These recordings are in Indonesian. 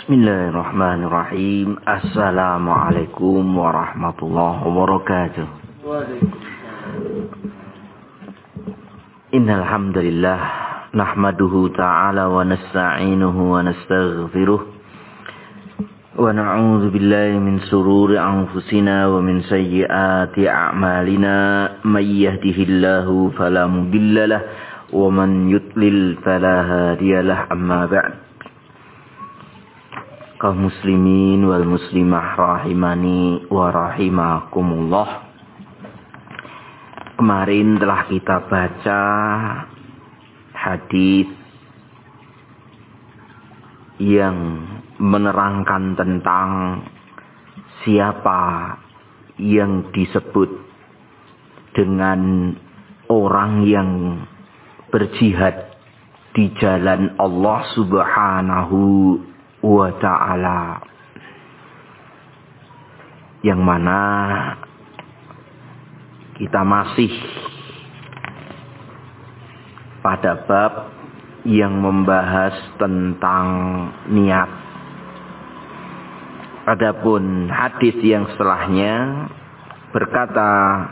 Bismillahirrahmanirrahim. Assalamualaikum warahmatullahi wabarakatuh. Innal hamdalillah nahmaduhu ta'ala wa nasta'inuhu wa nastaghfiruh wa na'udzu billahi min shururi anfusina wa min sayyiati a'malina may yahdihillahu fala mudhillalah wa man yudlil fala hadiyalah. Amma ba'd. Kaum muslimin wal muslimah rahimani wa rahimakumullah. Kemarin telah kita baca hadis yang menerangkan tentang siapa yang disebut dengan orang yang berjihad di jalan Allah Subhanahu wa ta'ala, yang mana kita masih pada bab yang membahas tentang niat. Adapun hadis yang setelahnya berkata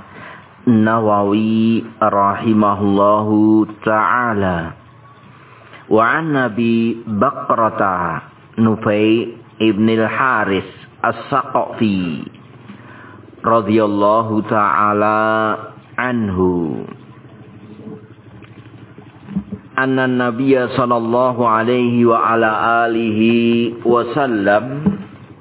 Nawawi rahimahullahu ta'ala, wa an Nabi Bakrata Nufai ibn al-Haris as-Saqafi radhiyallahu ta'ala anhu anna nabiyya sallallahu alaihi wa ala alihi wa sallam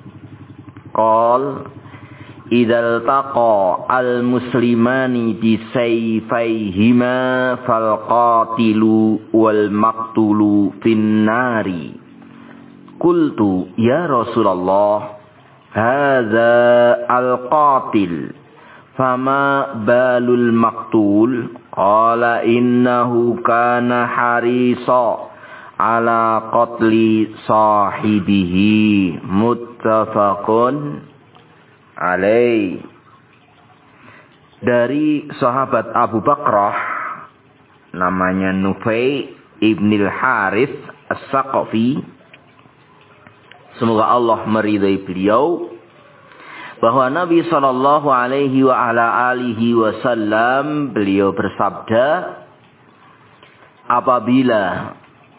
qala idza taqa al-muslimani bi sayfayhima fal qatilu wal maqtulu fin nari. Qultu ya Rasulullah, hadza al-qatil, fama balul maqtul? Qala innahu kana harisa ala qatli sahibihi. Muttafaqun alaih. Dari sahabat Abu Bakrah namanya Nufai ibn al-Harith as-Saqafi, semoga Allah meridai beliau, bahwa Nabi sallallahu alaihi wa ala alihi wasallam beliau bersabda, apabila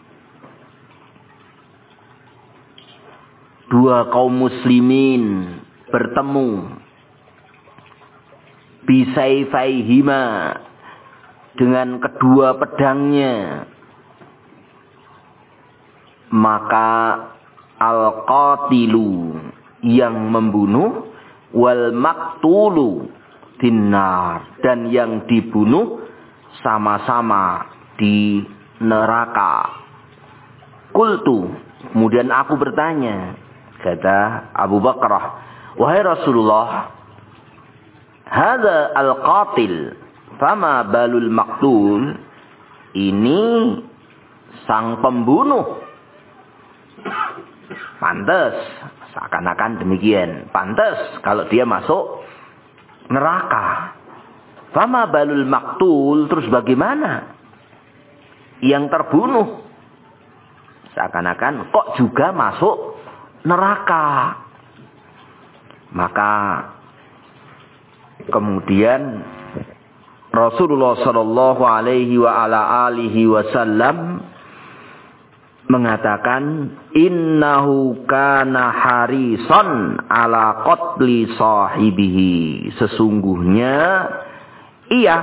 dua kaum muslimin bertemu bisayfaihima, dengan kedua pedangnya, maka al-qatilu, yang membunuh, wal maktulu finnar, dan yang dibunuh sama-sama di neraka. Qultu, kemudian aku bertanya, kata Abu Bakrah, wahai Rasulullah, hadza al-qatil, fama balul maktul? Ini sang pembunuh. Pantes, seakan-akan demikian. Pantes kalau dia masuk neraka. Fama balul maktul, terus bagaimana yang terbunuh? Seakan-akan kok juga masuk neraka. Maka kemudian Rasulullah sallallahu alaihi wa ala alihi wasallam mengatakan, innahu kana harisan ala qatli sahibihi, sesungguhnya ia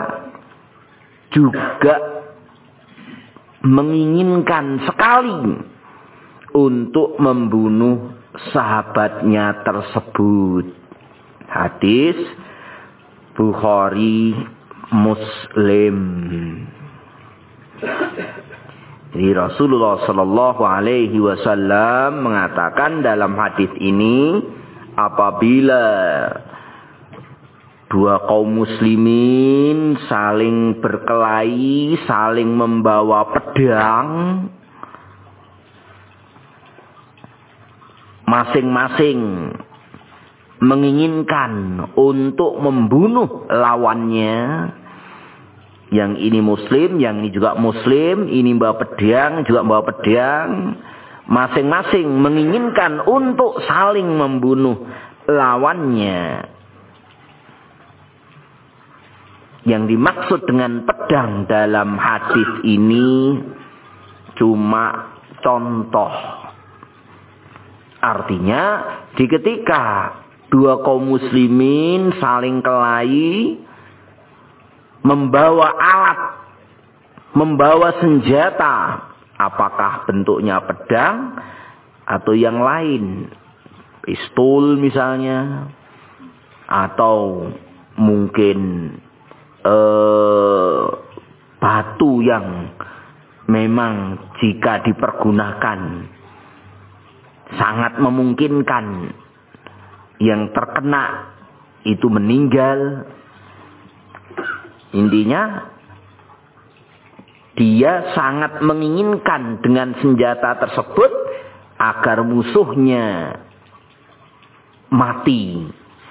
juga menginginkan sekali untuk membunuh sahabatnya tersebut. Hadis Bukhari Muslim. Jadi Rasulullah sallallahu alaihi wasallam mengatakan dalam hadis ini, apabila dua kaum muslimin saling berkelahi, saling membawa pedang, masing-masing menginginkan untuk membunuh lawannya, Yang ini muslim, yang ini juga muslim, ini bawa pedang, juga bawa pedang. masing-masing menginginkan untuk saling membunuh lawannya. Yang dimaksud dengan pedang dalam hadis ini cuma contoh. Artinya di ketika dua kaum muslimin saling kelahi, membawa alat, membawa senjata, apakah bentuknya pedang atau yang lain, pistol misalnya, atau mungkin batu yang memang jika dipergunakan sangat memungkinkan yang terkena itu meninggal. Intinya dia sangat menginginkan dengan senjata tersebut agar musuhnya mati.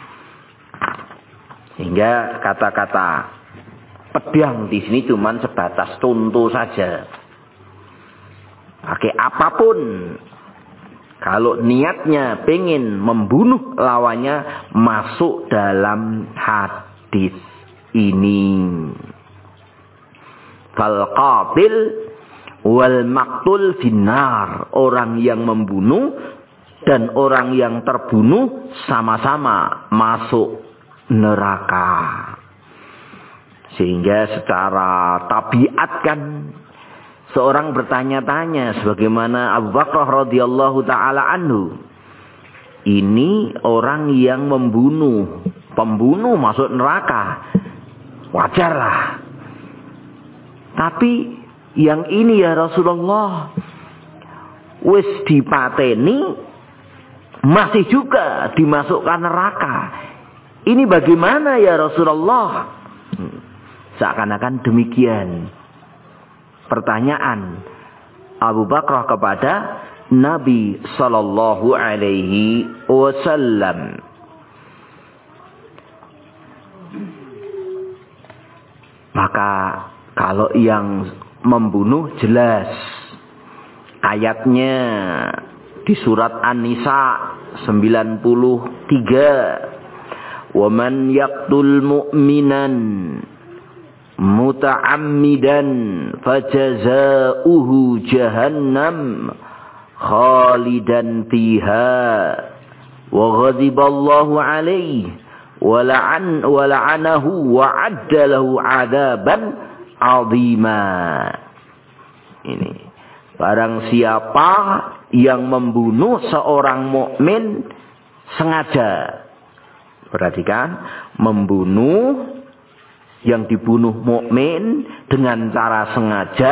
Sehingga kata-kata pedang di sini cuma sebatas contoh saja. Pakai apapun, kalau niatnya pengen membunuh lawannya, masuk dalam hadis ini. Fal qatil wal maqtul finnar. Orang yang membunuh dan orang yang terbunuh sama-sama masuk neraka. Sehingga secara tabiat kan seorang bertanya-tanya, sebagaimana Abu Bakar radhiyallahu taala anhu. Ini orang yang membunuh, pembunuh masuk neraka. Wajarlah. Tapi yang ini ya Rasulullah, wis dipateni masih juga dimasukkan neraka. Ini bagaimana ya Rasulullah? Seakan-akan demikian pertanyaan Abu Bakar kepada Nabi sallallahu alaihi wasallam. Maka kalau yang membunuh jelas ayatnya di surat An-Nisa 93. Wa man yaqtul mu'minan muta'ammidan fajazauhu jahannam khalidan fiha wa ghadiballahu alaihi wa la'anahu wa adda lahu 'adaban 'azima. Ini barang siapa yang membunuh seorang mukmin sengaja, perhatikan, membunuh yang dibunuh mukmin dengan cara sengaja,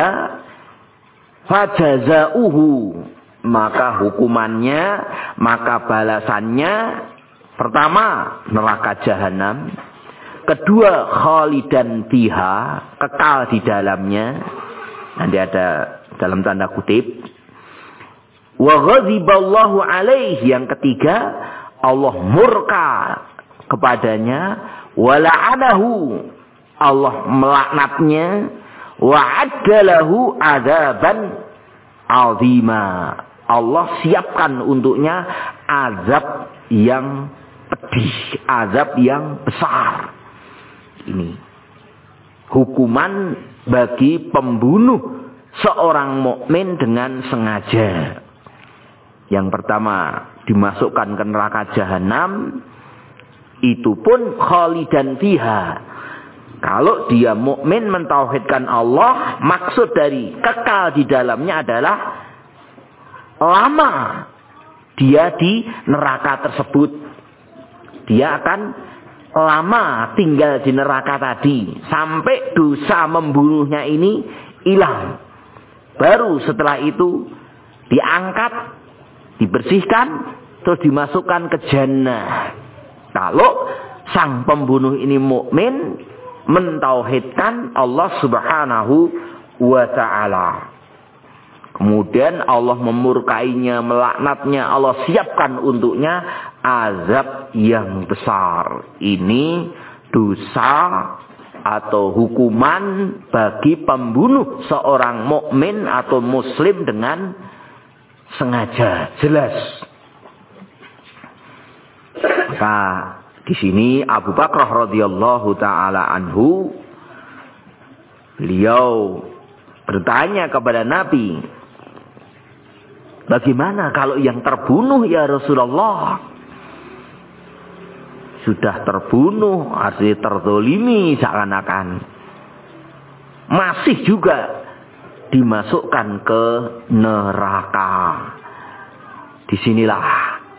fajazauhu, maka hukumannya, maka balasannya, pertama neraka jahanam, kedua khalidan fiha, kekal di dalamnya, nanti ada dalam tanda kutip, wa ghadiballahu alaihi, yang ketiga Allah murka kepadanya, wa la'anahu, Allah melaknatnya, wa addalahu adaban azima, Allah siapkan untuknya azab yang pedih, azab yang besar. Ini hukuman bagi pembunuh seorang mukmin dengan sengaja. Yang pertama dimasukkan ke neraka jahanam, itu pun khalidan fiha. Kalau dia mukmin mentauhidkan Allah, maksud dari kekal di dalamnya adalah lama dia di neraka tersebut. Dia akan lama tinggal di neraka tadi sampai dosa membunuhnya ini hilang. Baru setelah itu diangkat, dibersihkan, terus dimasukkan ke jannah. Kalau sang pembunuh ini mukmin, mentauhidkan Allah Subhanahu wa ta'ala. Kemudian Allah memurkainya, melaknatnya, Allah siapkan untuknya azab yang besar. Ini dosa atau hukuman bagi pembunuh seorang mukmin atau muslim dengan sengaja, jelas. Maka di sini Abu Bakar radhiyallahu taala anhu, beliau bertanya kepada Nabi, bagaimana kalau yang terbunuh ya Rasulullah? Sudah terbunuh, artinya terzolimi seakan-akan. Masih juga dimasukkan ke neraka. Disinilah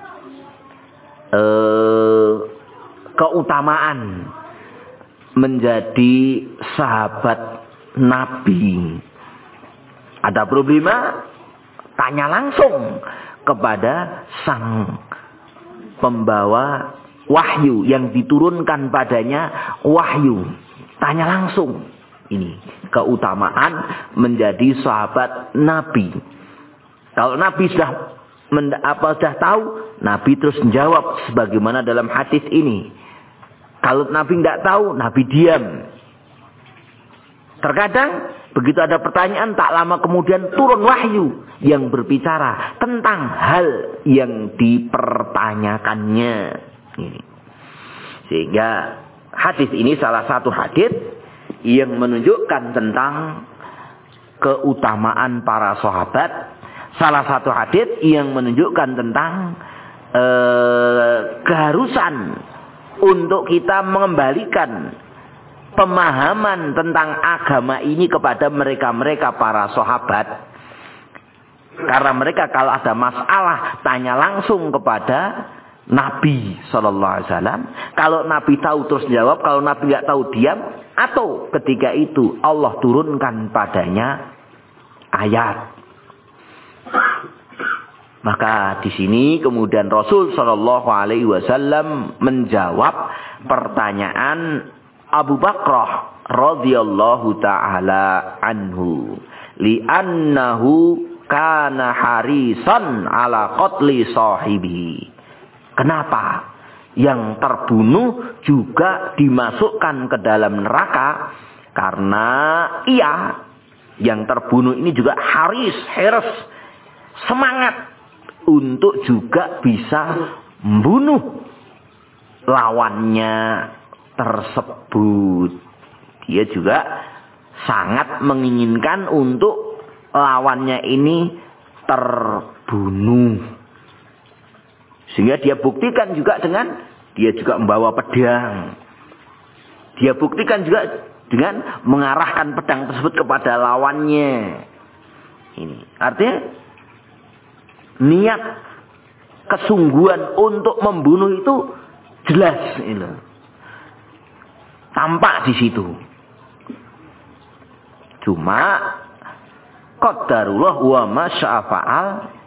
keutamaan menjadi sahabat Nabi. Ada problema, tanya langsung kepada sang pembawa wahyu yang diturunkan padanya wahyu. Tanya langsung. Ini keutamaan menjadi sahabat Nabi. Kalau Nabi sudah tahu, Nabi terus menjawab sebagaimana dalam hadis ini. Kalau Nabi tidak tahu, Nabi diam. Terkadang begitu ada pertanyaan, tak lama kemudian turun wahyu yang berbicara tentang hal yang dipertanyakannya. Ini. Sehingga hadis ini salah satu hadis yang menunjukkan tentang keutamaan para sahabat. Salah satu hadis yang menunjukkan tentang keharusan untuk kita mengembalikan pemahaman tentang agama ini kepada mereka-mereka para sahabat. Karena mereka kalau ada masalah tanya langsung kepada Nabi Sallallahu Alaihi Wasallam. Kalau Nabi tahu terus jawab, kalau Nabi nggak tahu diam. Atau ketika itu Allah turunkan padanya ayat. Maka di sini kemudian Rasul Sallallahu Alaihi Wasallam menjawab pertanyaan Abu Bakar radhiyallahu taala anhu, li'annahu kana harisan ala qatli sahibi. Kenapa yang terbunuh juga dimasukkan ke dalam neraka? Karena ia yang terbunuh ini juga hirs, semangat untuk juga bisa membunuh lawannya tersebut. Dia juga sangat menginginkan untuk lawannya ini terbunuh. Sehingga dia buktikan juga dengan dia juga membawa pedang. Dia buktikan juga dengan mengarahkan pedang tersebut kepada lawannya. Ini artinya niat kesungguhan untuk membunuh itu jelas, ini tampak di situ. Cuma qadarullah wa ma syaa fa'al,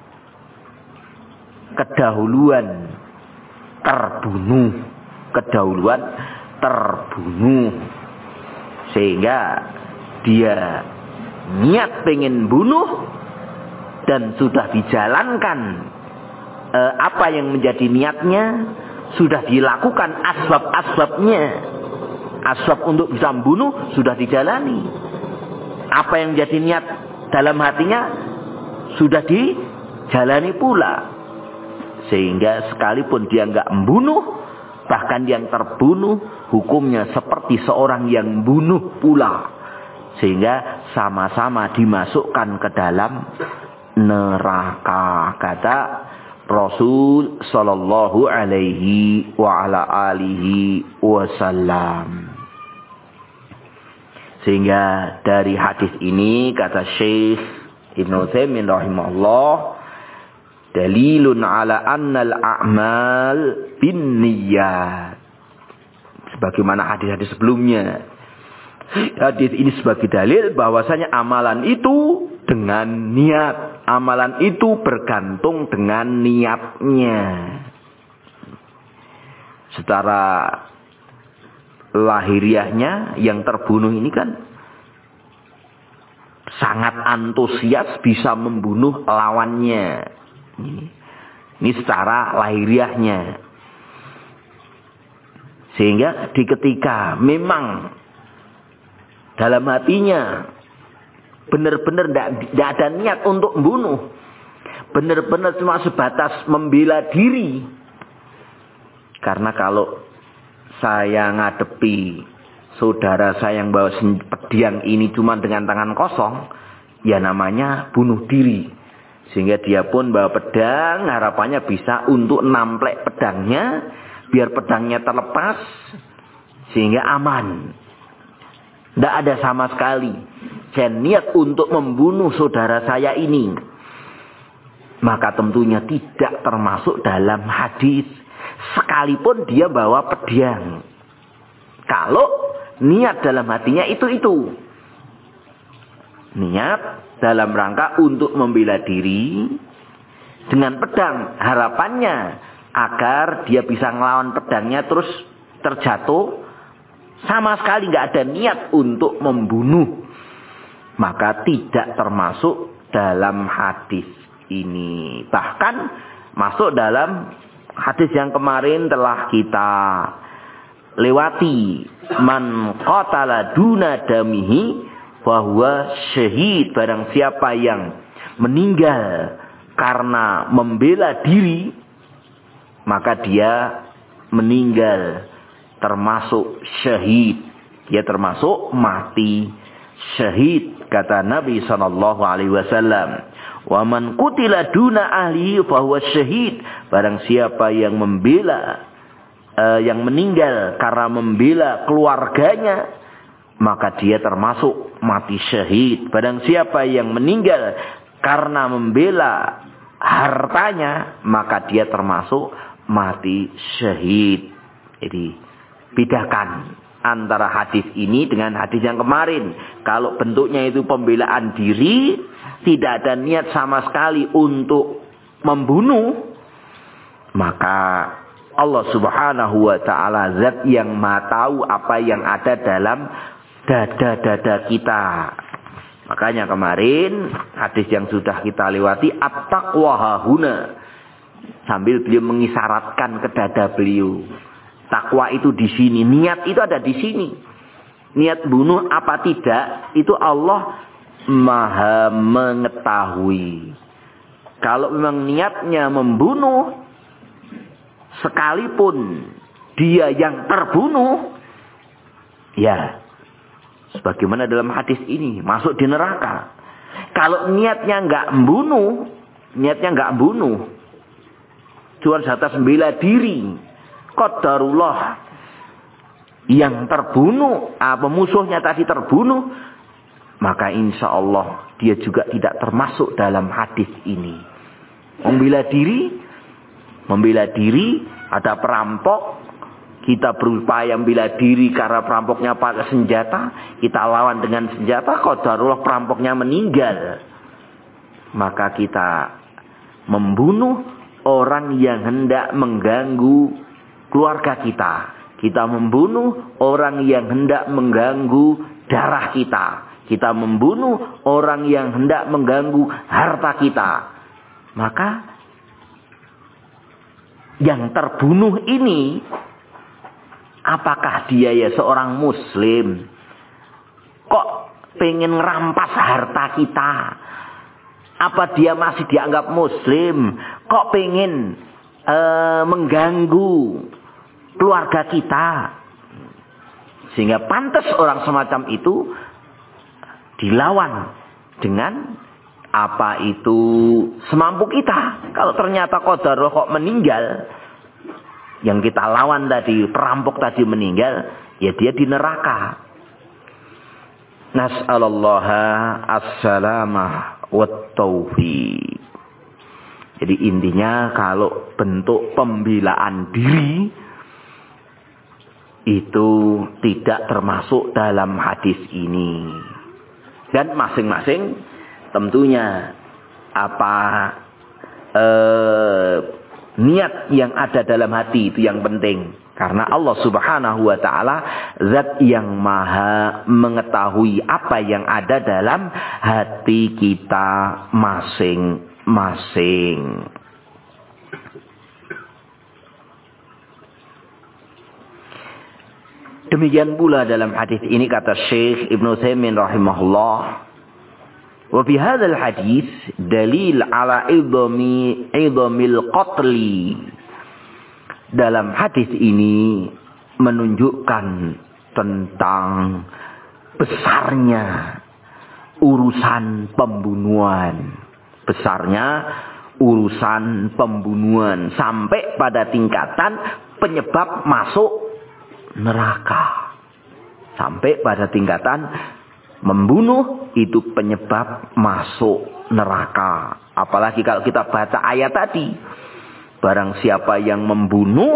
kedahuluan terbunuh sehingga dia niat pengen bunuh dan sudah dijalankan apa yang menjadi niatnya, sudah dilakukan asbab-asbabnya. Asbab untuk bisa membunuh sudah dijalani. Apa yang menjadi niat dalam hatinya sudah dijalani pula. Sehingga sekalipun dia enggak membunuh, bahkan yang terbunuh hukumnya seperti seorang yang bunuh pula. Sehingga sama-sama dimasukkan ke dalam neraka. Kata Rasul sallallahu alaihi wa ala alihi wasallam. Sehingga dari hadis ini kata Syekh Ibnu Utsaimin rahimahullah, dalilun ala annal a'mal bin niyyat. Sebagaimana hadis-hadis sebelumnya. Hadis ini sebagai dalil bahwasanya amalan itu dengan niat. Amalan itu bergantung dengan niatnya. Secara lahiriahnya yang terbunuh ini kan sangat antusias bisa membunuh lawannya. Ini secara lahiriahnya. Sehingga di ketika memang dalam hatinya benar-benar tidak ada niat untuk membunuh, benar-benar cuma sebatas membela diri. Karena kalau saya ngadepi saudara saya yang bawa pedang ini cuma dengan tangan kosong, ya namanya bunuh diri. Sehingga dia pun bawa pedang, harapannya bisa untuk namplek pedangnya, biar pedangnya terlepas, sehingga aman. Tidak ada sama sekali saya niat untuk membunuh saudara saya ini. Maka tentunya tidak termasuk dalam hadis. Sekalipun dia bawa pedang. Kalau niat dalam hatinya itu. Niat dalam rangka untuk membela diri dengan pedang. Harapannya agar dia bisa ngelawan pedangnya terus terjatuh. Sama sekali nggak ada niat untuk membunuh. Maka tidak termasuk dalam hadis ini. Bahkan masuk dalam hadis yang kemarin telah kita lewati. Man qatala duna damihi fahuwa syahid. Barang siapa yang meninggal karena membela diri, maka dia meninggal termasuk syahid. Dia termasuk mati syahid. Kata Nabi SAW. Wa man qutila duna ahlihi fahuwa syahid. Barang siapa yang membela, yang meninggal karena membela keluarganya, maka dia termasuk mati syahid. Barang siapa yang meninggal karena membela hartanya, maka dia termasuk mati syahid. Jadi bedakan antara hadis ini dengan hadis yang kemarin. Kalau bentuknya itu pembelaan diri, tidak ada niat sama sekali untuk membunuh, maka Allah Subhanahu wa ta'ala zat yang maha tahu apa yang ada dalam dada-dada kita. Makanya kemarin hadis yang sudah kita lewati, at-taqwa hahuna, sambil beliau mengisyaratkan ke dada beliau. Takwa itu di sini, niat itu ada di sini. Niat bunuh apa tidak, itu Allah maha mengetahui. Kalau memang niatnya membunuh, sekalipun dia yang terbunuh, ya sebagaimana dalam hadis ini, masuk di neraka. Kalau niatnya nggak membunuh, cuma sebatas membela diri, qadarullah yang terbunuh, musuhnya tadi terbunuh, maka insya Allah dia juga tidak termasuk dalam hadis ini. Membela diri, ada perampok, kita berupaya membela diri karena perampoknya pakai senjata, kita lawan dengan senjata, qadarullah perampoknya meninggal, maka kita membunuh orang yang hendak mengganggu keluarga kita. Kita membunuh orang yang hendak mengganggu darah kita. Kita membunuh orang yang hendak mengganggu harta kita. Maka yang terbunuh ini, apakah dia ya seorang muslim? Kok pengen ngerampas harta kita? Apa dia masih dianggap muslim? Kok pengen mengganggu keluarga kita? Sehingga pantas orang semacam itu dilawan dengan apa itu semampu kita. Kalau ternyata qadarullah kok meninggal, yang kita lawan tadi, perampok tadi meninggal, ya dia di neraka. Nas'alallaha as-salamah wat taufiq. Jadi intinya kalau bentuk pembelaan diri itu tidak termasuk dalam hadis ini. Dan masing-masing tentunya apa niat yang ada dalam hati itu yang penting. Karena Allah Subhanahu wa ta'ala zat yang maha mengetahui apa yang ada dalam hati kita masing-masing. Demikian pula dalam hadis ini kata Syekh Ibnu Utsaimin rahimahullah, wa fi hadzal hadis dalil ala idhamil qatli. Dalam hadis ini menunjukkan tentang besarnya urusan pembunuhan. Besarnya urusan pembunuhan sampai pada tingkatan penyebab masuk neraka. Sampai pada tingkatan membunuh itu penyebab masuk neraka. Apalagi kalau kita baca ayat tadi. Barang siapa yang membunuh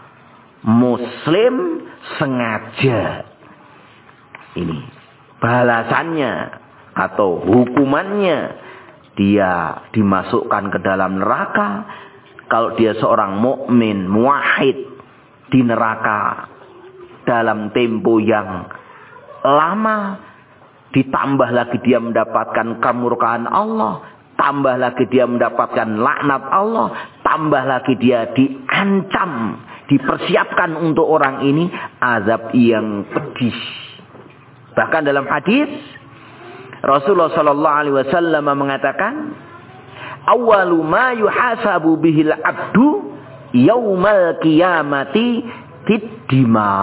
muslim sengaja. Ini balasannya atau hukumannya. Dia dimasukkan ke dalam neraka. Kalau dia seorang mukmin muwahhid di neraka dalam tempo yang lama, ditambah lagi dia mendapatkan kemurkaan Allah, tambah lagi dia mendapatkan laknat Allah, tambah lagi dia diancam, dipersiapkan untuk orang ini azab yang pedih. Bahkan dalam hadis Rasulullah sallallahu alaihi wasallam mengatakan, "Awwalu ma yuhasabu bihil abdu yaumal qiyamati fid-dima."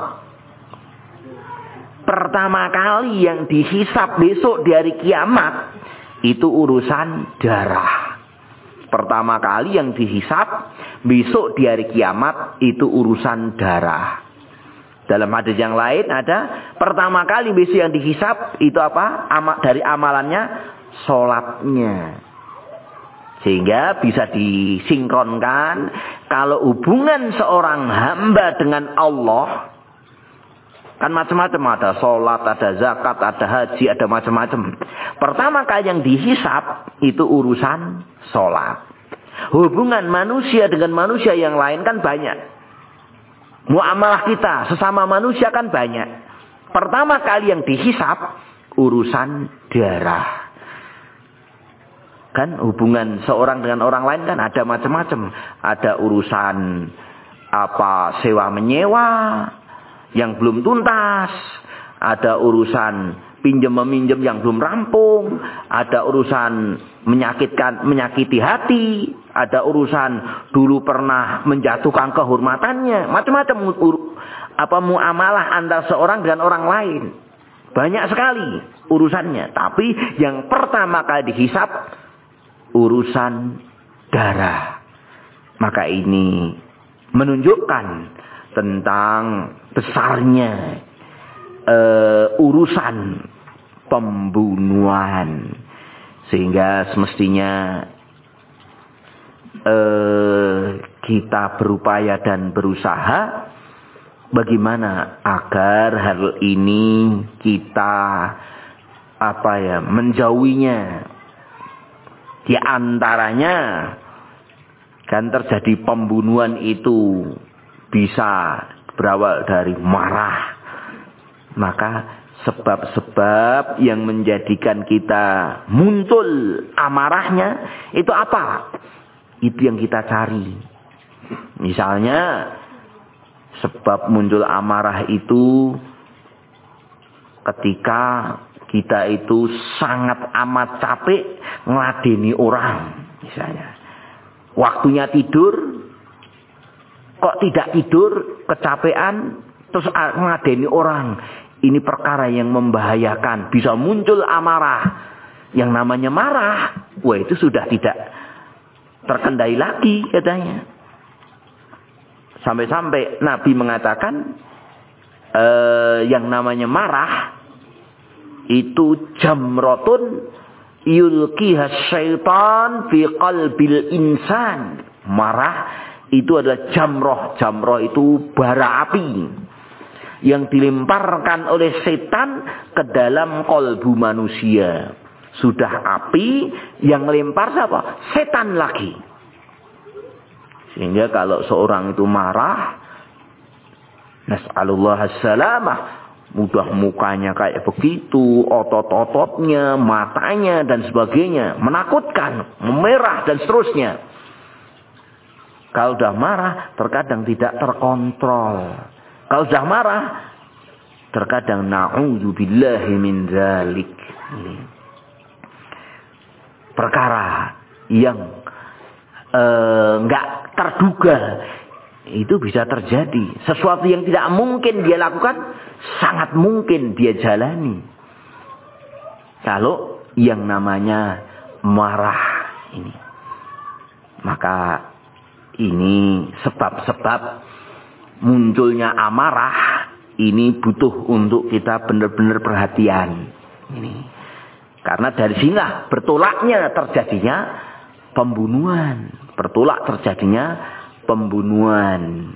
Pertama kali yang dihisab besok di hari kiamat itu urusan darah. Pertama kali yang dihisab besok di hari kiamat itu urusan darah. Dalam hadis yang lain ada pertama kali besok yang dihisab itu apa? Dari amalannya sholatnya. Sehingga bisa disinkronkan kalau hubungan seorang hamba dengan Allah kan macam-macam, ada sholat, ada zakat, ada haji, ada macam-macam. Pertama kali yang dihisab itu urusan sholat. Hubungan manusia dengan manusia yang lain kan banyak. Muamalah kita sesama manusia kan banyak. Pertama kali yang dihisab urusan darah. Kan hubungan seorang dengan orang lain kan ada macam-macam. Ada urusan apa sewa menyewa yang belum tuntas, ada urusan pinjam meminjam yang belum rampung, ada urusan menyakiti hati, ada urusan dulu pernah menjatuhkan kehormatannya, macam-macam muamalah antara seorang dengan orang lain. Banyak sekali urusannya, tapi yang pertama kali dihisab urusan darah. Maka ini menunjukkan tentang besarnya urusan pembunuhan, sehingga semestinya kita berupaya dan berusaha bagaimana agar hal ini kita menjauhinya. Di antaranya kan terjadi pembunuhan itu bisa berawal dari marah. Maka sebab-sebab yang menjadikan kita muncul amarahnya itu apa? Itu yang kita cari. Misalnya sebab muncul amarah itu ketika kita itu sangat amat capek ngeladeni orang. Misalnya waktunya tidur, kok tidak tidur, kecapean, terus ngeladeni orang. Ini perkara yang membahayakan. Bisa muncul amarah. Yang namanya marah, wah itu sudah tidak terkendali lagi katanya. Sampai-sampai Nabi mengatakan yang namanya marah itu jamratun yulqiha syaitan fi qalbil insan. Marah itu adalah jamroh. Jamroh itu bara api yang dilemparkan oleh setan ke dalam kolbu manusia. Sudah api, yang lempar siapa? Setan lagi. Sehingga kalau seorang itu marah, nas'alullah as-salamah, mudah mukanya kayak begitu, otot-ototnya, matanya dan sebagainya, menakutkan, memerah dan seterusnya. Kalau sudah marah, terkadang tidak terkontrol. Kalau sudah marah, terkadang na'udzubillahi min dzalik. perkara yang enggak terduga itu bisa terjadi. Sesuatu yang tidak mungkin dia lakukan, sangat mungkin dia jalani. Kalau yang namanya marah ini. Maka ini sebab-sebab munculnya amarah ini butuh untuk kita benar-benar perhatian. Ini. Karena dari sinilah bertolaknya terjadinya pembunuhan. Bertolak terjadinya pembunuhan.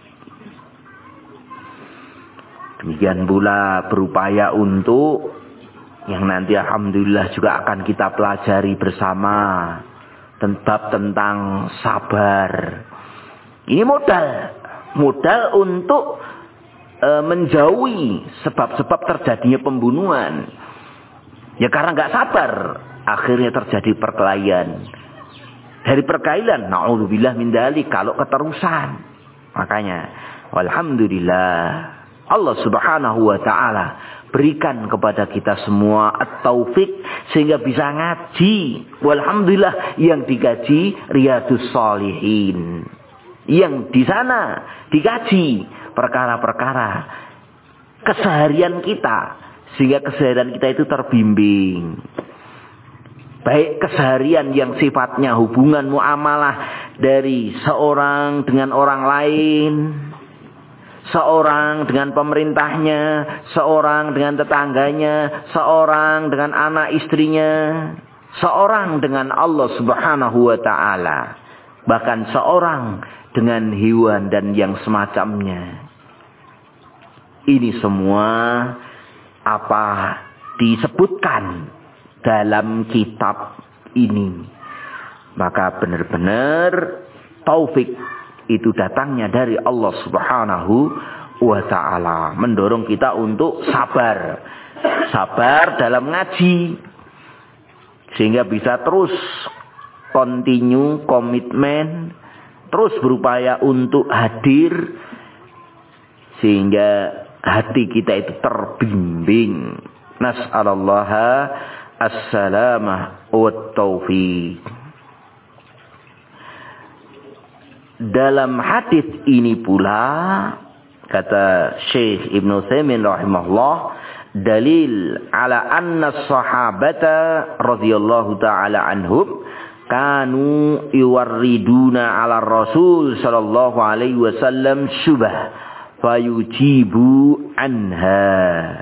Demikian pula berupaya untuk yang nanti alhamdulillah juga akan kita pelajari bersama tentang sabar. Ini modal untuk menjauhi sebab-sebab terjadinya pembunuhan. Ya karena nggak sabar, akhirnya terjadi perkelahian. Dari perkelahian, na'udzubillah min dzalik, kalau keterusan. Makanya, walhamdulillah, Allah Subhanahu wa taala berikan kepada kita semua at-taufik sehingga bisa ngaji. Walhamdulillah yang digaji Riyadhus Shalihin. Yang di sana dikaji perkara-perkara keseharian kita sehingga keseharian kita itu terbimbing. Baik keseharian yang sifatnya hubungan muamalah dari seorang dengan orang lain, seorang dengan pemerintahnya, seorang dengan tetangganya, seorang dengan anak istrinya, seorang dengan Allah Subhanahu wa taala, bahkan seorang dengan hewan dan yang semacamnya. Ini semua apa disebutkan dalam kitab ini. Maka benar-benar taufik itu datangnya dari Allah Subhanahu wa ta'ala. Mendorong kita untuk sabar. Sabar dalam ngaji. Sehingga bisa terus continue, komitmen. Terus berupaya untuk hadir. Sehingga hati kita itu terbimbing. Nas'alallaha as-salamah wa taufiq. Dalam hadis ini pula kata Syekh Ibn Utsaimin rahimahullah, dalil ala anna sahabata radhiyallahu taala anhum kanu yuwarriduna ala Rasul sallallahu alaihi wasallam syubah fayujibu anha.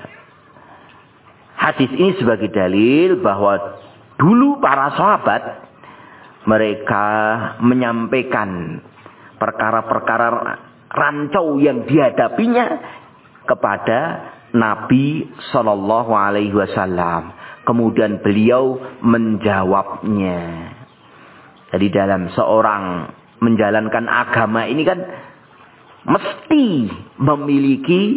Hadis ini sebagai dalil bahwa dulu para sahabat mereka menyampaikan perkara-perkara rancau yang dihadapinya kepada Nabi Sallallahu Alaihi Wasallam. Kemudian beliau menjawabnya. Jadi dalam seorang menjalankan agama ini kan mesti memiliki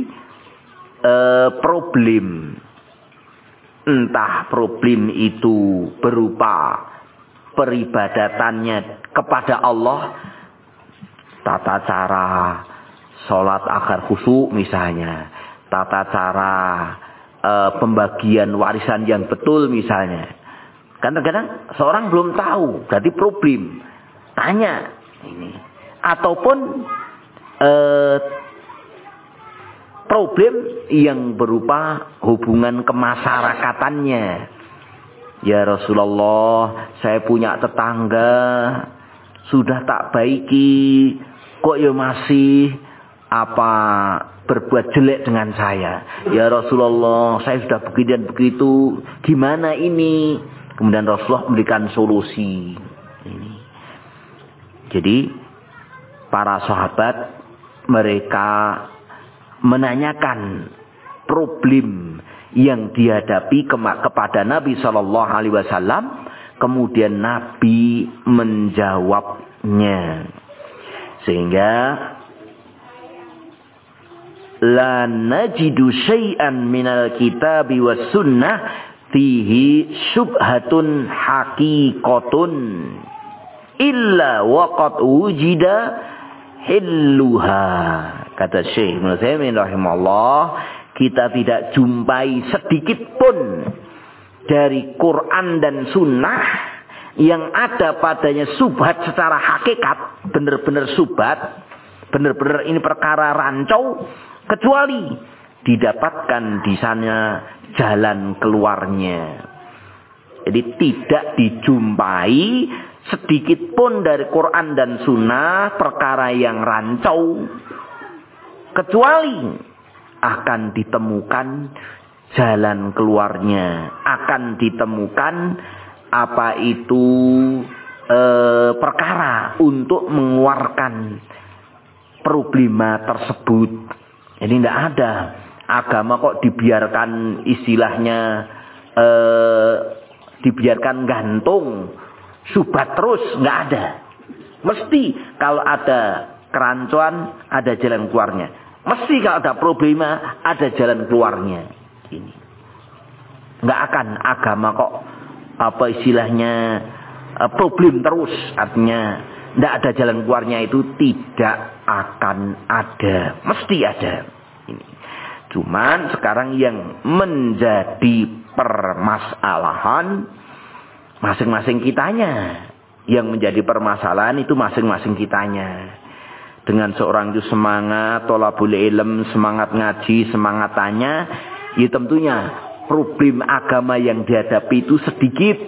problem. Entah problem itu berupa peribadatannya kepada Allah, tata cara sholat agar khusyuk misalnya, tata cara pembagian warisan yang betul misalnya. Kan kadang seorang belum tahu, jadi problem. Tanya ini. Ataupun problem yang berupa hubungan kemasyarakatannya. Ya Rasulullah, saya punya tetangga, sudah tak baiki, kok ya masih berbuat jelek dengan saya. Ya Rasulullah, saya sudah begini dan begitu, gimana ini? Kemudian Rasulullah memberikan solusi. Ini. Jadi para sahabat mereka menanyakan problem yang dihadapi kepada Nabi Sallallahu Alaihi Wasallam, kemudian Nabi menjawabnya, sehingga la najidu syai'an minal kitabi was sunnah fihi syubhatun haqiqatun illa waqad wujida hilluha. Kata Syekh Ibnu Utsaimin rahimahullah, kita tidak jumpai sedikit pun dari Quran dan Sunnah yang ada padanya subhat secara hakikat, benar-benar subhat, benar-benar ini perkara rancau, kecuali didapatkan di sana jalan keluarnya. Jadi tidak dijumpai sedikit pun dari Quran dan Sunnah perkara yang rancau, kecuali akan ditemukan jalan keluarnya, akan ditemukan apa itu perkara untuk mengeluarkan problema tersebut. Jadi tidak ada agama kok dibiarkan istilahnya dibiarkan gantung subhat terus, nggak ada. Mesti kalau ada kerancuan ada jalan keluarnya. Mesti kalau ada problema ada jalan keluarnya. Ini nggak akan agama kok apa istilahnya problem terus, artinya tidak ada jalan keluarnya, itu tidak akan ada, mesti ada. Ini cuman sekarang yang menjadi permasalahan masing-masing kitanya, yang menjadi permasalahan itu masing-masing kitanya. Dengan seorang itu semangat thalabul ilm, semangat ngaji, semangat tanya, ya tentunya problem agama yang dihadapi itu sedikit.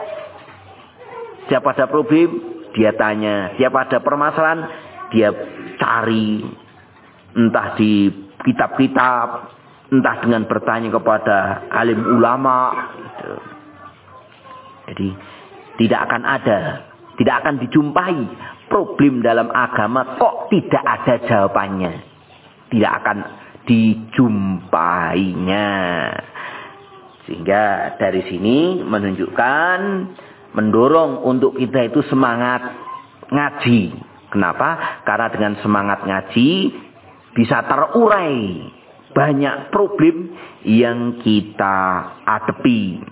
Siapa ada problem, dia tanya. Siapa ada permasalahan, dia cari. Entah di kitab-kitab, entah dengan bertanya kepada alim ulama. Gitu. Jadi tidak akan ada, tidak akan dijumpai problem dalam agama kok tidak ada jawabannya. Tidak akan dijumpainya. Sehingga dari sini menunjukkan, mendorong untuk kita itu semangat ngaji. Kenapa? Karena dengan semangat ngaji bisa terurai banyak problem yang kita hadapi.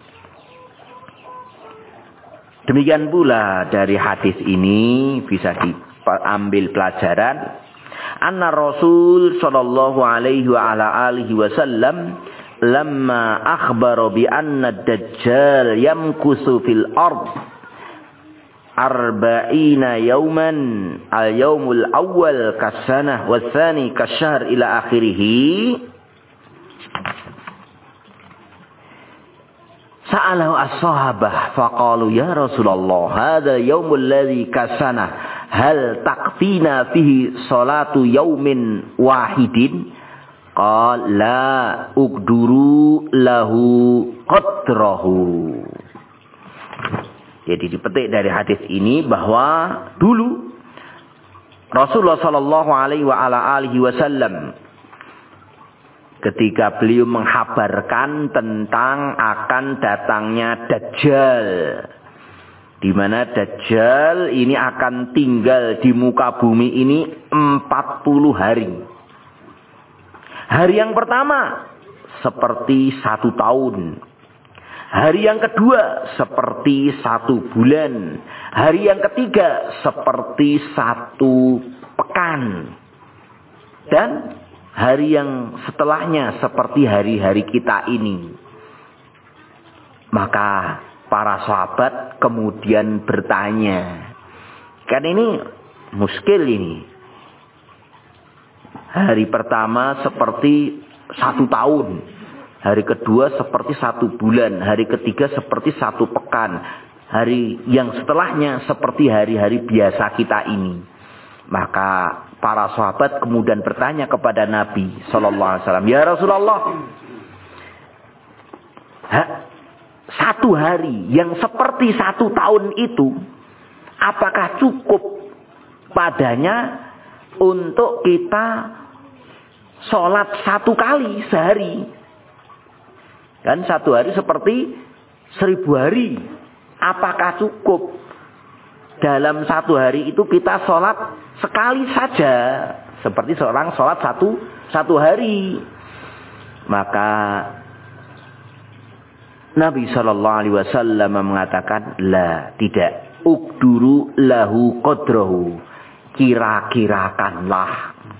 Demikian pula dari hadis ini bisa diambil pelajaran. Anna Rasul sallallahu alaihi wa ala alihi wasallam lamma akhbara bi anna ad-dajjal yamkusu fil ard arba'ina yawman, al-yawmul awwal kasanah wa tsani kasyahr ila akhirih. Sa'alahu as-sahabah faqalu ya Rasulullah hadha yawmul ladzi kasana hal taqfina fihi salatu yawmin wahidin? Qala la uqduru lahu qadrahu. Jadi dipetik dari hadis ini bahwa dulu Rasulullah sallallahu alaihi wa ala alihi wasallam ketika beliau menghabarkan tentang akan datangnya Dajjal, di mana Dajjal ini akan tinggal di muka bumi ini 40 hari. Hari yang pertama seperti 1 tahun. Hari yang kedua seperti 1 bulan. Hari yang ketiga seperti 1 pekan. Dan hari yang setelahnya seperti hari-hari kita ini. Maka para sahabat kemudian bertanya. Kan ini muskil ini. Hari pertama seperti 1 tahun. Hari kedua seperti 1 bulan. Hari ketiga seperti 1 pekan. Hari yang setelahnya seperti hari-hari biasa kita ini. Maka para sahabat kemudian bertanya kepada Nabi sallallahu alaihi wasallam, "Ya Rasulullah, 1 hari yang seperti 1 tahun itu apakah cukup padanya untuk kita sholat 1 kali sehari?" Kan 1 hari seperti 1000 hari. Apakah cukup dalam 1 hari itu kita sholat sekali saja, seperti seorang sholat satu hari? Maka Nabi sallallahu alaihi wasallam mengatakan, la, tidak. Uqduru lahu qadrahu. Kira-kirakanlah,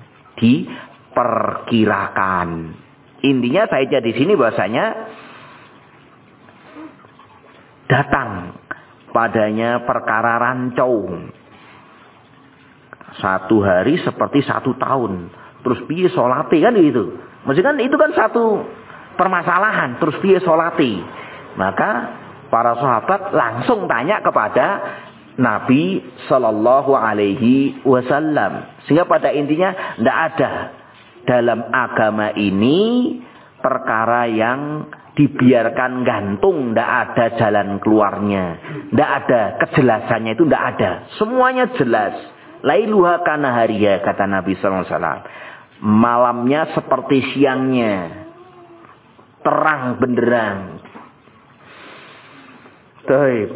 diperkirakan. Intinya saja di sini bahwasanya datang padanya perkara rancau. 1 hari seperti 1 tahun. Terus piye salate kan gitu. Maksudnya kan itu kan satu permasalahan. Terus piye salate. Maka para sahabat langsung tanya kepada Nabi Sallallahu Alaihi Wasallam. Sehingga pada intinya tidak ada dalam agama ini perkara yang dibiarkan gantung, tidak ada jalan keluarnya, tidak ada kejelasannya, itu tidak ada. Semuanya jelas. Lailuha kana hariya, kata Nabi Sallallahu Alaihi Wasallam. Malamnya seperti siangnya, terang benderang. Baik.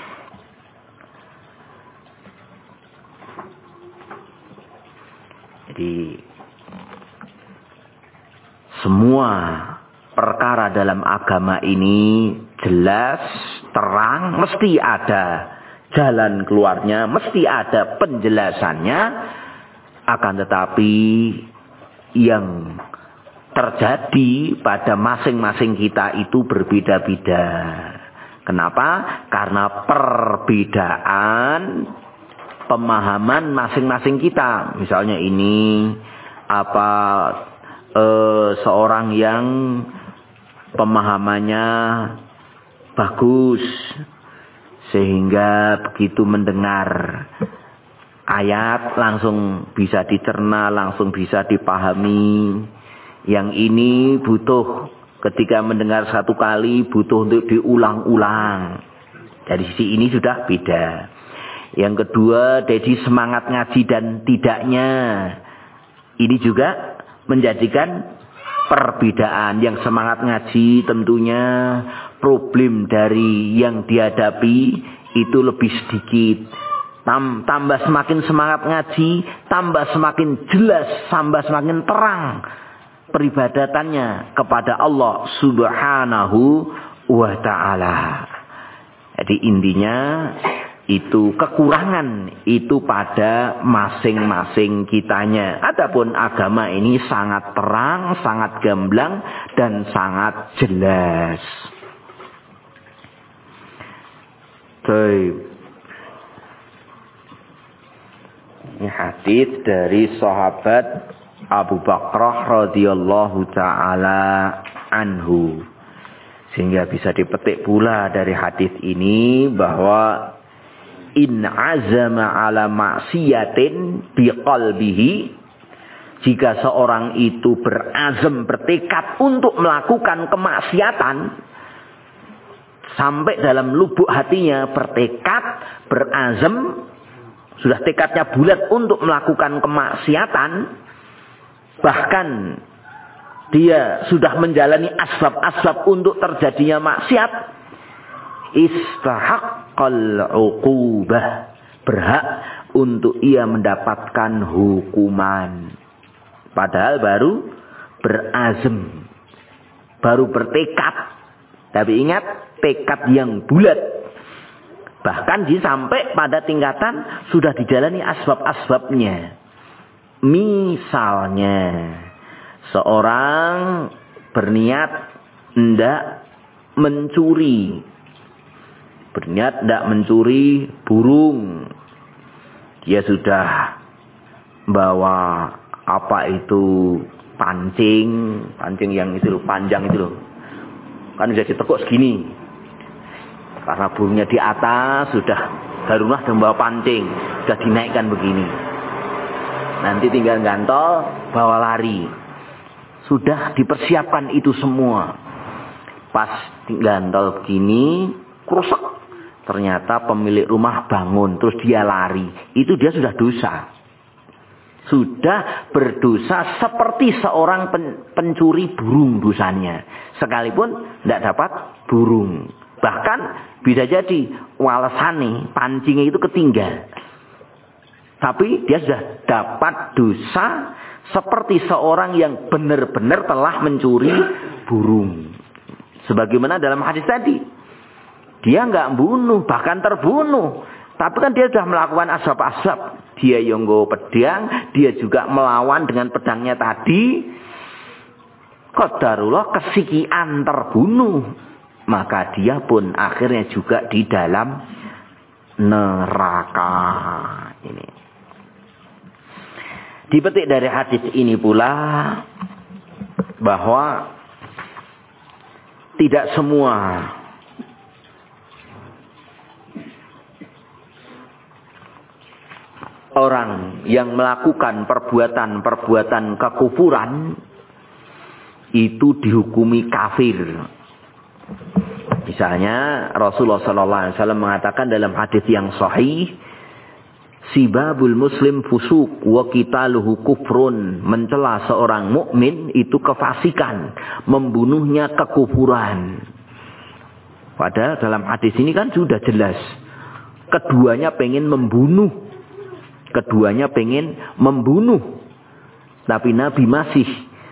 Jadi semua perkara dalam agama ini jelas, terang, mesti ada jalan keluarnya, mesti ada penjelasannya. Akan tetapi yang terjadi pada masing-masing kita itu berbeda-beda. Kenapa? Karena perbedaan pemahaman masing-masing kita. Misalnya ini seorang yang pemahamannya bagus, sehingga begitu mendengar ayat langsung bisa dicerna, langsung bisa dipahami. Yang ini butuh, ketika mendengar 1 kali butuh untuk diulang-ulang. Dari sisi ini sudah beda. Yang kedua, dari semangat ngaji dan tidaknya, ini juga menjadikan perbedaan. Yang semangat ngaji tentunya problem dari yang dihadapi itu lebih sedikit. Tambah semakin semangat ngaji, tambah semakin jelas, tambah semakin terang peribadatannya kepada Allah Subhanahu wa ta'ala. Jadi intinya itu kekurangan itu pada masing-masing kitanya. Adapun agama ini sangat terang, sangat gamblang, dan sangat jelas. Baik. Ini hadis dari sahabat Abu Bakrah radhiyallahu taala anhu. Sehingga bisa dipetik pula dari hadis ini bahwa in azama ala maksiatin biqalbihi, jika seorang itu berazam, bertekad untuk melakukan kemaksiatan, sampai dalam lubuk hatinya bertekad, berazam, sudah tekadnya bulat untuk melakukan kemaksiatan, bahkan dia sudah menjalani asbab-asbab untuk terjadinya maksiat, istahaqqal uqubah, berhak untuk ia mendapatkan hukuman. Padahal baru berazam, baru bertekad. Tapi ingat, tekad yang bulat. Bahkan sampai pada tingkatan sudah dijalani asbab-asbabnya. Misalnya, seorang berniat hendak mencuri. Berniat hendak mencuri burung. Dia sudah bawa pancing yang itu loh, panjang itu loh. Kan bisa ditekuk segini. Karena burungnya di atas, sudah darunah dan bawa pancing, sudah dinaikkan begini. Nanti tinggal gantol, bawa lari. Sudah dipersiapkan itu semua. Pas gantol begini, krusek. Ternyata pemilik rumah bangun, terus dia lari. Itu dia sudah dosa. Sudah berdosa seperti seorang pencuri burung dosanya. Sekalipun tidak dapat burung. Bahkan bisa jadi walesane, pancingnya itu ketinggal. Tapi dia sudah dapat dosa seperti seorang yang benar-benar telah mencuri burung. Sebagaimana dalam hadis tadi. Dia enggak bunuh, bahkan terbunuh. Tapi kan dia sudah melakukan asbab-asbab. Dia yonggo pedang, dia juga melawan dengan pedangnya tadi. Qadarullah kesikian terbunuh. Maka dia pun akhirnya juga di dalam neraka. Ini dipetik dari hadis ini pula bahwa tidak semua orang yang melakukan perbuatan kekufuran itu dihukumi kafir. Misalnya Rasulullah SAW mengatakan dalam hadis yang sahih, sibabul muslim fusuk wa qitaluhu kufrun. Mencela seorang mukmin itu kefasikan, membunuhnya kekufuran. Padahal dalam hadis ini kan sudah jelas, keduanya pengen membunuh. Tapi Nabi masih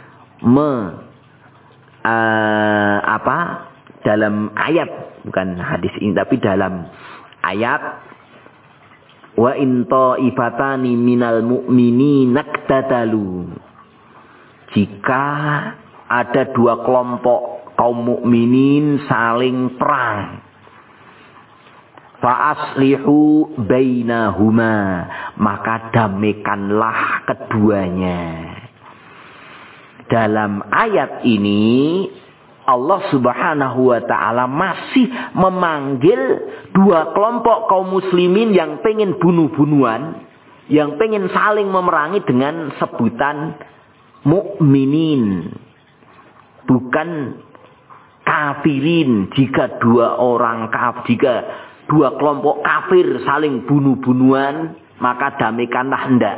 dalam ayat, bukan hadis ini, tapi dalam ayat, wa in ta'ifatani minal mu'minina iqtatalu. Jika ada dua kelompok kaum mukminin saling perang, fa aslihu bainahuma, maka damaikanlah keduanya. Dalam ayat ini Allah Subhanahu wa ta'ala masih memanggil dua kelompok kaum muslimin yang pengen bunuh-bunuhan, yang pengen saling memerangi dengan sebutan mukminin, bukan kafirin. Jika jika dua kelompok kafir saling bunuh-bunuhan, maka damaikanlah hendak.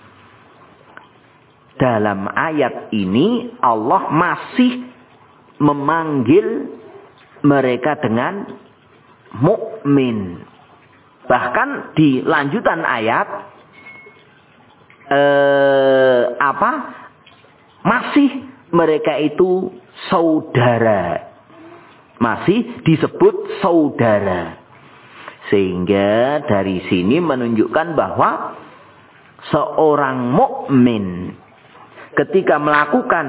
Dalam ayat ini Allah masih memanggil mereka dengan mukmin. Bahkan di lanjutan ayat masih mereka itu saudara. Masih disebut saudara. Sehingga dari sini menunjukkan bahwa seorang mukmin ketika melakukan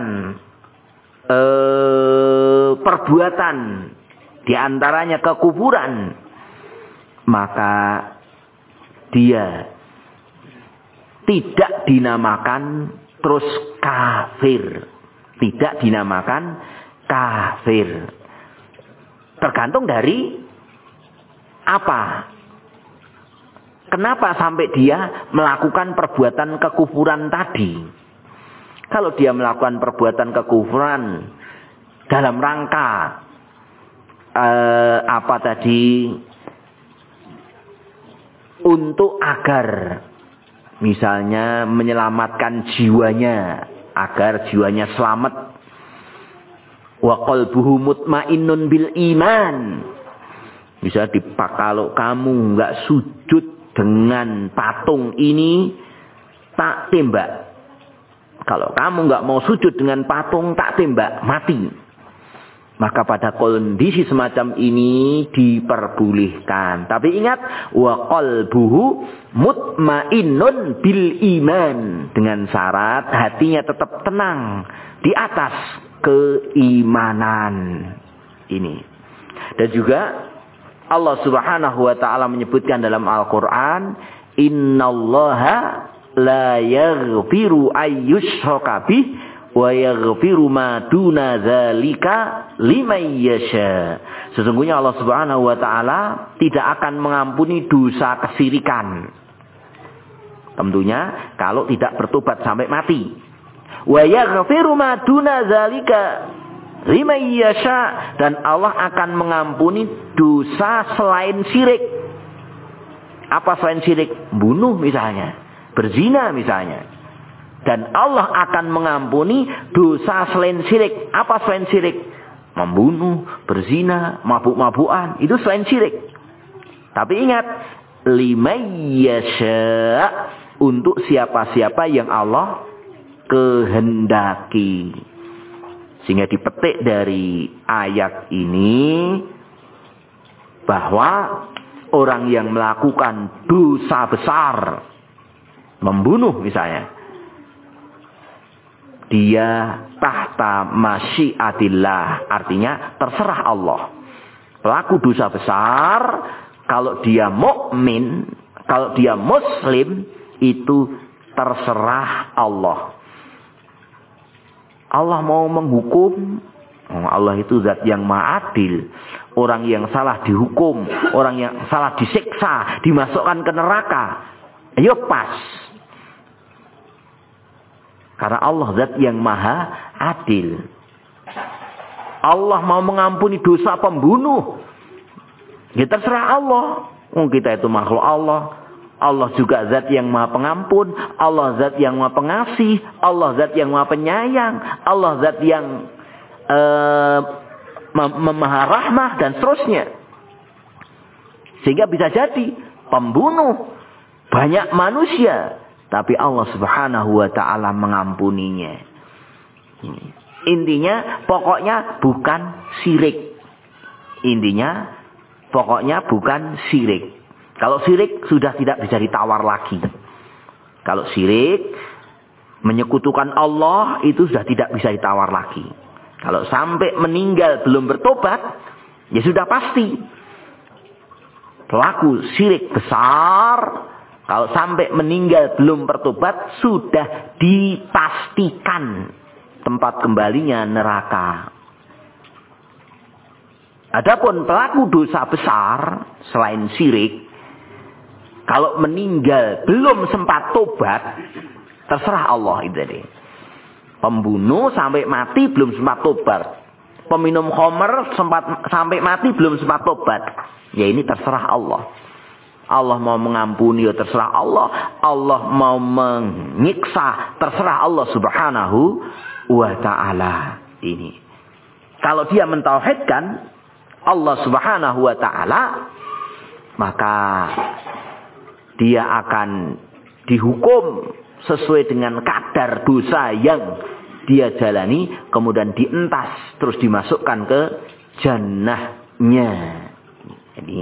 perbuatan di antaranya kekufuran, maka dia tidak dinamakan terus kafir. Tidak dinamakan kafir. Tergantung dari apa? Kenapa sampai dia melakukan perbuatan kekufuran tadi? Kalau dia melakukan perbuatan kekufuran dalam rangka untuk agar misalnya menyelamatkan jiwanya, agar jiwanya selamat, wa qalbuhu mutmainnun bil iman. Bisa kalau kamu enggak sujud dengan patung ini, tak tembak. Kalau kamu enggak mau sujud dengan patung, tak tembak, mati. Maka pada kondisi semacam ini diperbolehkan. Tapi ingat, wa qalbuhu mutmainnun bil iman, dengan syarat hatinya tetap tenang di atas keimanan ini. Dan juga Allah Subhanahu wa ta'ala menyebutkan dalam Al-Quran, innallaha la yaghfiru ayyushraka bih wa yaghfiru ma duna dzalika liman yasha. Sesungguhnya Allah Subhanahu wa ta'ala tidak akan mengampuni dosa kesyirikan. Tentunya kalau tidak bertobat sampai mati. Wa yaghfiru ma duna dzalika liman yasha, dan Allah akan mengampuni dosa selain syirik. Apa selain syirik? Bunuh misalnya, berzina misalnya. Dan Allah akan mengampuni dosa selain syirik. Apa selain syirik? Membunuh, berzina, mabuk-mabukan. Itu selain syirik. Tapi ingat, liman yasha, untuk siapa-siapa yang Allah kehendaki. Sehingga dipetik dari ayat ini bahwa orang yang melakukan dosa besar, membunuh misalnya, dia tahta masyiatillah, artinya terserah Allah. Pelaku dosa besar Kalau dia mukmin, kalau dia muslim, itu terserah Allah. Allah mau menghukum, Allah itu zat yang maha adil. Orang yang salah dihukum, orang yang salah disiksa, dimasukkan ke neraka. Ayo pas. Karena Allah zat yang maha adil. Allah mau mengampuni dosa pembunuh. Ya terserah Allah. Kita itu makhluk Allah. Allah juga zat yang maha pengampun. Allah zat yang maha pengasih. Allah zat yang maha penyayang. Allah zat yang maha rahmah dan seterusnya. Sehingga bisa jadi pembunuh banyak manusia. Tapi Allah subhanahu wa ta'ala mengampuninya. Intinya pokoknya bukan syirik. Intinya pokoknya bukan syirik. Kalau syirik sudah tidak bisa ditawar lagi. Kalau syirik menyekutukan Allah itu sudah tidak bisa ditawar lagi. Kalau sampai meninggal belum bertobat, ya sudah pasti. Pelaku syirik besar, kalau sampai meninggal belum bertobat, sudah dipastikan tempat kembalinya neraka. Adapun pelaku dosa besar selain syirik, kalau meninggal belum sempat tobat, terserah Allah itu tadi. Pembunuh sampai mati belum sempat tobat. Peminum khamr sampai mati belum sempat tobat. Ya ini terserah Allah. Allah mau mengampuni ya terserah Allah. Allah mau menyiksa terserah Allah subhanahu wa ta'ala. Ini. Kalau dia mentauhidkan Allah subhanahu wa ta'ala, maka dia akan dihukum sesuai dengan kadar dosa yang dia jalani, kemudian dientas terus dimasukkan ke jannahnya. Jadi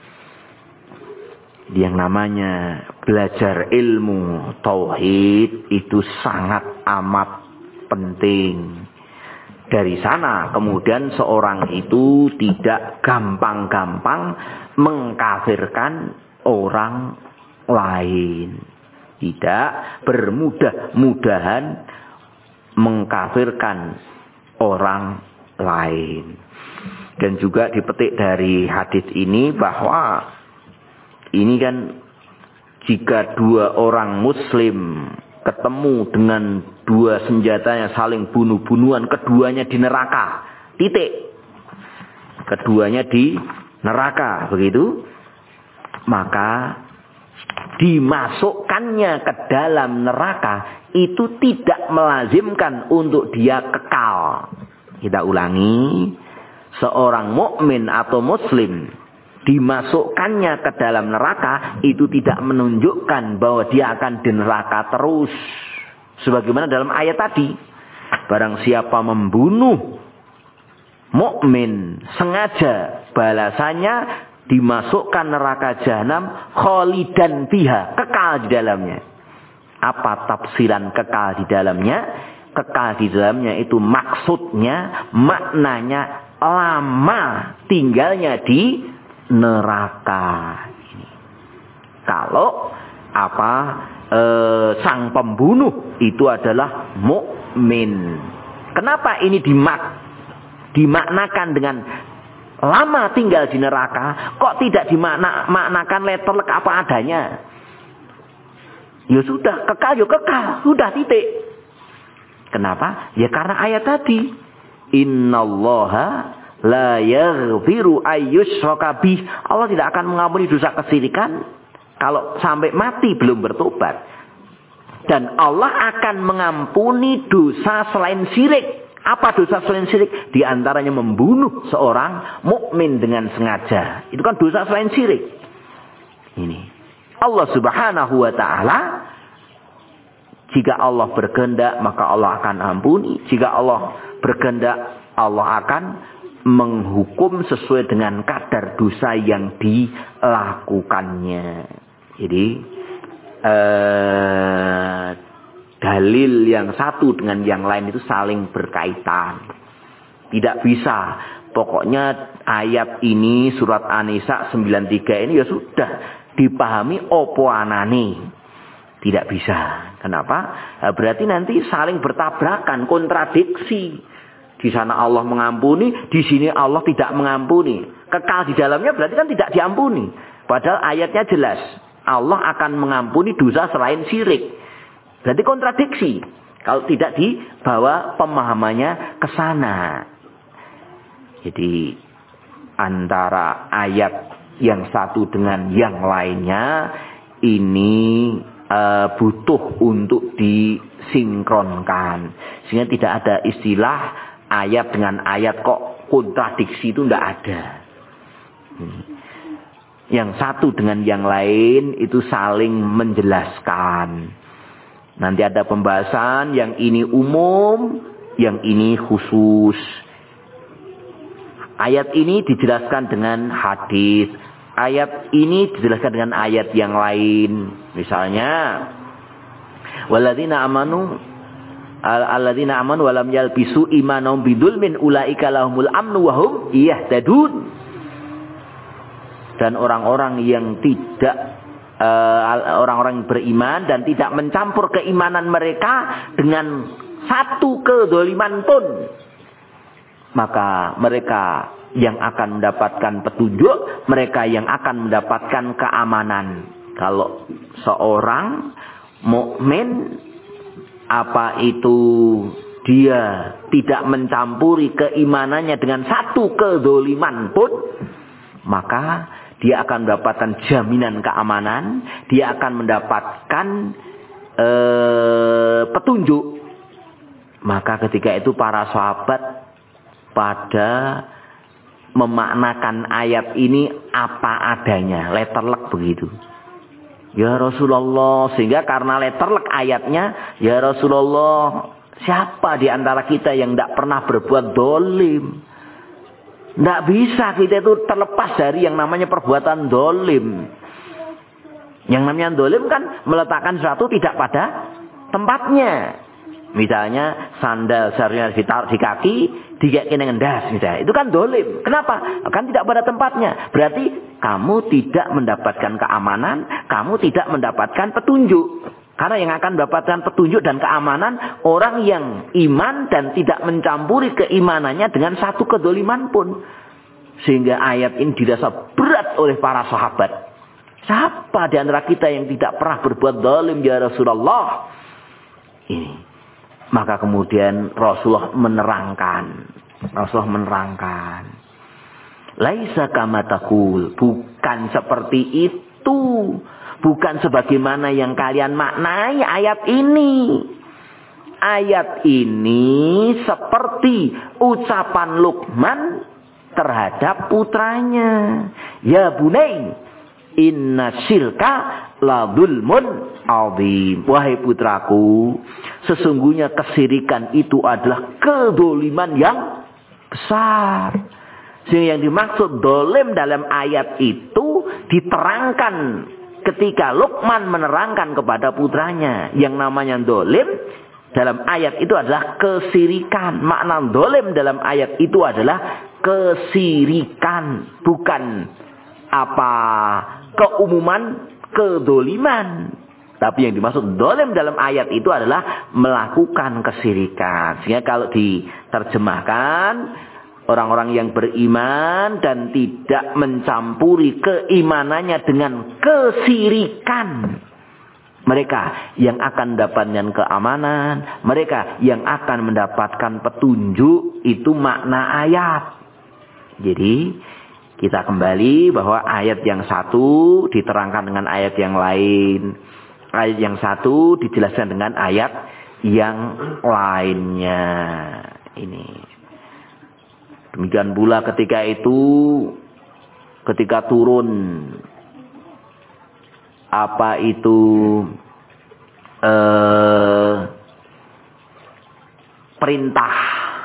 yang namanya belajar ilmu tauhid itu sangat amat penting. Dari sana kemudian seorang itu tidak gampang-gampang mengkafirkan orang lain. Tidak bermudah-mudahan mengkafirkan orang lain. Dan juga dipetik dari hadis ini bahwa ini kan jika dua orang muslim ketemu dengan dua senjatanya saling bunuh-bunuhan, keduanya di neraka. Titik. Keduanya di neraka, begitu. Maka dimasukkannya ke dalam neraka itu tidak melazimkan untuk dia kekal. Kita ulangi, seorang mukmin atau muslim dimasukkannya ke dalam neraka itu tidak menunjukkan bahwa dia akan di neraka terus. Sebagaimana dalam ayat tadi, barang siapa membunuh mukmin sengaja, balasannya dimasukkan neraka jahanam khalidan biha, kekal di dalamnya. Apa tafsiran kekal di dalamnya? Kekal di dalamnya itu maksudnya, maknanya lama tinggalnya di neraka. Kalau sang pembunuh itu adalah mukmin. Kenapa ini dimaknakan dengan lama tinggal di neraka, kok tidak dimaknakan letterlek apa adanya? Ya sudah, kekal ya kekal, sudah titik. Kenapa? Ya karena ayat tadi. Innallaha la yaghfiru ayyushraka bih. Allah tidak akan mengampuni dosa kesyirikan kalau sampai mati belum bertobat. Dan Allah akan mengampuni dosa selain syirik. Apa dosa selain syirik? Di antaranya membunuh seorang mukmin dengan sengaja. Itu kan dosa selain syirik. Ini. Allah subhanahu wa ta'ala, jika Allah berkehendak maka Allah akan ampuni. Jika Allah berkehendak, Allah akan menghukum sesuai dengan kadar dosa yang dilakukannya. Jadi dalil yang satu dengan yang lain itu saling berkaitan. Tidak bisa. Pokoknya ayat ini surat An-Nisa 93 ini ya sudah dipahami opo anane. Tidak bisa. Kenapa? Berarti nanti saling bertabrakan, kontradiksi. Di sana Allah mengampuni, di sini Allah tidak mengampuni. Kekal di dalamnya berarti kan tidak diampuni. Padahal ayatnya jelas. Allah akan mengampuni dosa selain syirik. Berarti kontradiksi. Kalau tidak dibawa pemahamannya ke sana. Jadi antara ayat yang satu dengan yang lainnya ini butuh untuk disinkronkan. Sehingga tidak ada istilah ayat dengan ayat kok kontradiksi, itu tidak ada. Yang satu dengan yang lain itu saling menjelaskan. Nanti ada pembahasan yang ini umum, yang ini khusus. Ayat ini dijelaskan dengan hadis. Ayat ini dijelaskan dengan ayat yang lain. Misalnya, walladzina amanu walam yalbisu imanahum bidzulmin ulaika lahumul amnu wa hum yahtadun. Dan orang-orang yang tidak orang-orang beriman dan tidak mencampur keimanan mereka dengan satu kedzaliman pun, maka mereka yang akan mendapatkan petunjuk, mereka yang akan mendapatkan keamanan. Kalau seorang mukmin apa itu dia tidak mencampuri keimanannya dengan satu kedzaliman pun, maka dia akan mendapatkan jaminan keamanan, dia akan mendapatkan petunjuk. Maka ketika itu para sahabat pada memaknakan ayat ini apa adanya, letterlek begitu. Ya Rasulullah, sehingga karena letterlek ayatnya, ya Rasulullah, siapa di antara kita yang tidak pernah berbuat dolim? Tidak bisa kita itu terlepas dari yang namanya perbuatan dolim. Yang namanya dolim kan meletakkan sesuatu tidak pada tempatnya. Misalnya sandal seharusnya ditaruh di kaki, digaikin dengan das misalnya. Itu kan dolim. Kenapa? Kan tidak pada tempatnya. Berarti kamu tidak mendapatkan keamanan, kamu tidak mendapatkan petunjuk. Karena yang akan mendapatkan petunjuk dan keamanan orang yang iman dan tidak mencampuri keimanannya dengan satu kedoliman pun. Sehingga ayat ini dirasa berat oleh para sahabat. Siapa di antara kita yang tidak pernah berbuat dolim ya Rasulullah? Ini. Maka kemudian Rasulullah menerangkan. Laisa kama taqul, bukan seperti itu. Bukan sebagaimana yang kalian maknai ayat ini. Ayat ini seperti ucapan Luqman terhadap putranya. Ya bunai, inna syirka la dzulmun adzim. Wahai putraku, sesungguhnya kesirikan itu adalah kedoliman yang besar. Sehingga yang dimaksud dolim dalam ayat itu diterangkan ketika Luqman menerangkan kepada putranya. Yang namanya dolim dalam ayat itu adalah kesirikan. Makna dolim dalam ayat itu adalah kesirikan. Bukan apa keumuman kedoliman. Tapi yang dimaksud dolim dalam ayat itu adalah melakukan kesirikan. Sehingga kalau diterjemahkan, orang-orang yang beriman dan tidak mencampuri keimanannya dengan kesirikan. Mereka yang akan mendapatkan keamanan. Mereka yang akan mendapatkan petunjuk. Itu makna ayat. Jadi kita kembali bahwa ayat yang satu diterangkan dengan ayat yang lain. Ayat yang satu dijelaskan dengan ayat yang lainnya. Ini. Demikian pula ketika itu, ketika turun apa itu perintah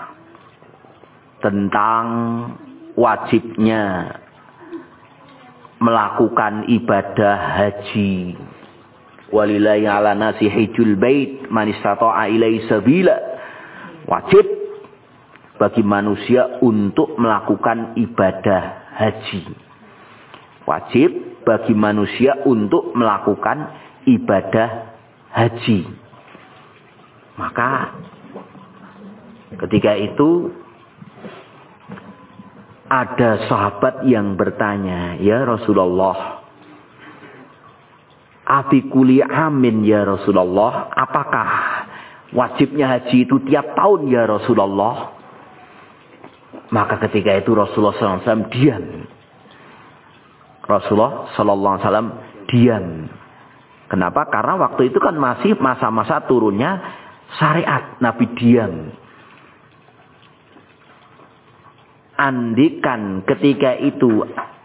tentang wajibnya melakukan ibadah haji. Walillahi ala nasi hijjul bait man istata'a ilaihi sabila. Wajib bagi manusia untuk melakukan ibadah haji. Wajib bagi manusia untuk melakukan ibadah haji. Maka ketika itu ada sahabat yang bertanya, "Ya Rasulullah, afi kulli amin ya Rasulullah, apakah wajibnya haji itu tiap tahun ya Rasulullah?" Maka ketika itu Rasulullah SAW diam. Rasulullah SAW diam. Kenapa? Karena waktu itu kan masih masa-masa turunnya syariat. Nabi diam. Andikan ketika itu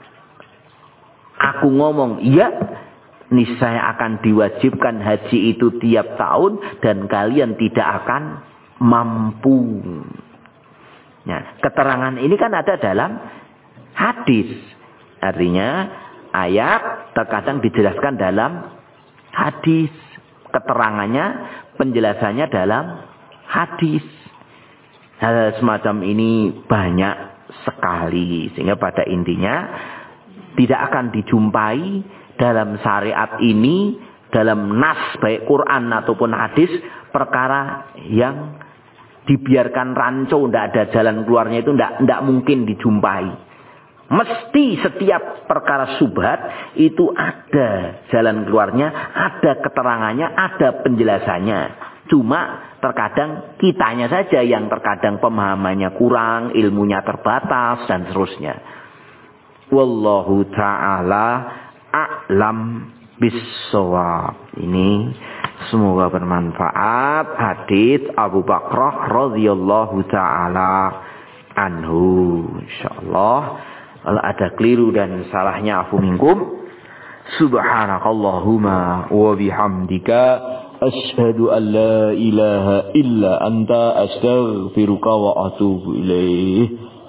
aku ngomong, "Ya, niscaya akan diwajibkan haji itu tiap tahun dan kalian tidak akan mampu." Nah, keterangan ini kan ada dalam hadis. Artinya ayat terkadang dijelaskan dalam hadis. Keterangannya, penjelasannya dalam hadis. Hal semacam ini banyak sekali. Sehingga pada intinya tidak akan dijumpai dalam syariat ini, dalam nas baik Quran ataupun hadis, perkara yang dibiarkan rancu, tidak ada jalan keluarnya, itu tidak mungkin dijumpai. Mesti setiap perkara subhat itu ada jalan keluarnya, ada keterangannya, ada penjelasannya. Cuma terkadang kitanya saja yang terkadang pemahamannya kurang, ilmunya terbatas, dan seterusnya. Wallahu ta'ala a'lam bis-shawab. Ini semoga bermanfaat. Hadits Abu Bakrah radhiyallahu ta'ala anhu. Insyaallah kalau ada keliru dan salahnya afu minkum. Subhanakallahumma wa bihamdika asyhadu an la ilaha illa anta astaghfiruka wa atubu ilaih.